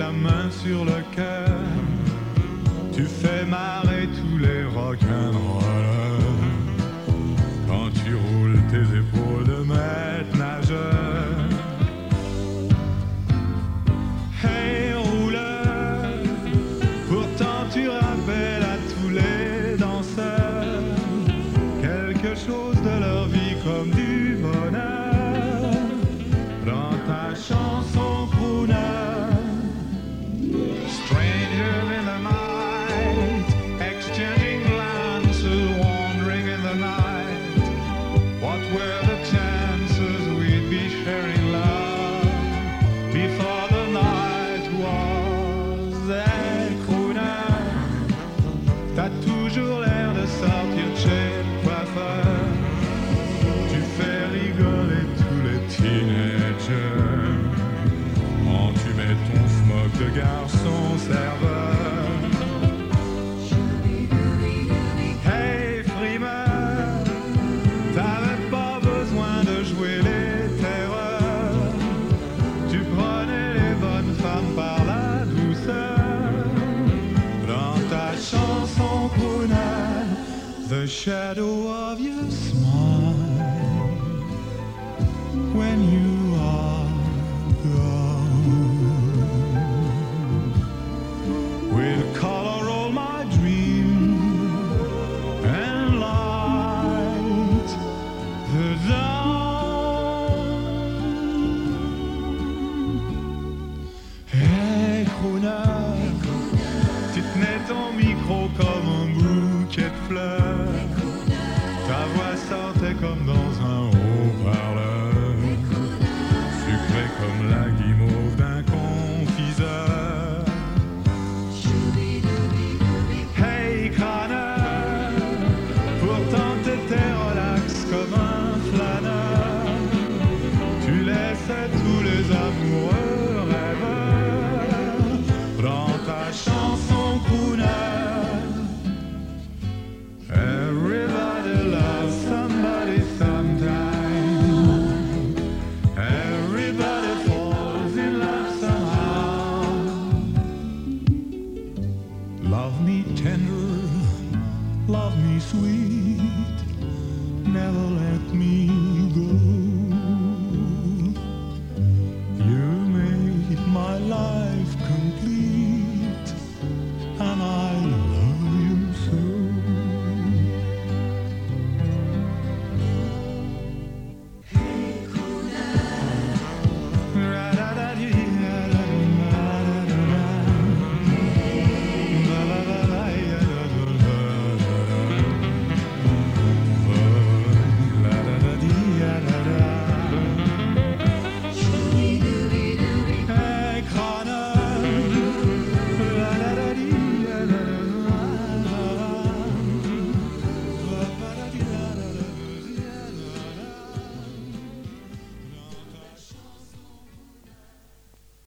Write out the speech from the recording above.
la main sur le cœur, tu fais marrer tous les rock'n'rollers. Quand tu roules tes épaules de maître nageur. Hey rouleur, pourtant tu rappelles à tous les danseurs quelque chose de leur vie comme du bonheur. Dans ta chanson crooner, strangers in the night, exchanging glances, wandering in the night. What were the chances we'd be sharing love before the night was a crooner? T'as toujours l'air de sortir de chez le coiffeur. Tu fais rigoler tous les teenagers quand tu mets ton smock de garçon serveur. Hey frimeur, t'avais pas besoin de jouer les terreurs. Tu prenais les bonnes femmes par la douceur. Dans ta chanson crooner, the shadow of your smile when you are gone will color all my dreams and light the dawn. Hey crooner, tu tenais ton micro comme un bouquet de fleurs. Ta voix sortait comme dans un haut-parleur, sucré comme la guimauve d'un confiseur. Hey crâneur, pourtant t'étais relax comme un flâneur. Tu laissais tous les amoureux rêveurs dans ta chanson crooner. Everybody loves somebody sometime. Everybody falls in love somehow. Love me tender, love me sweet, never let me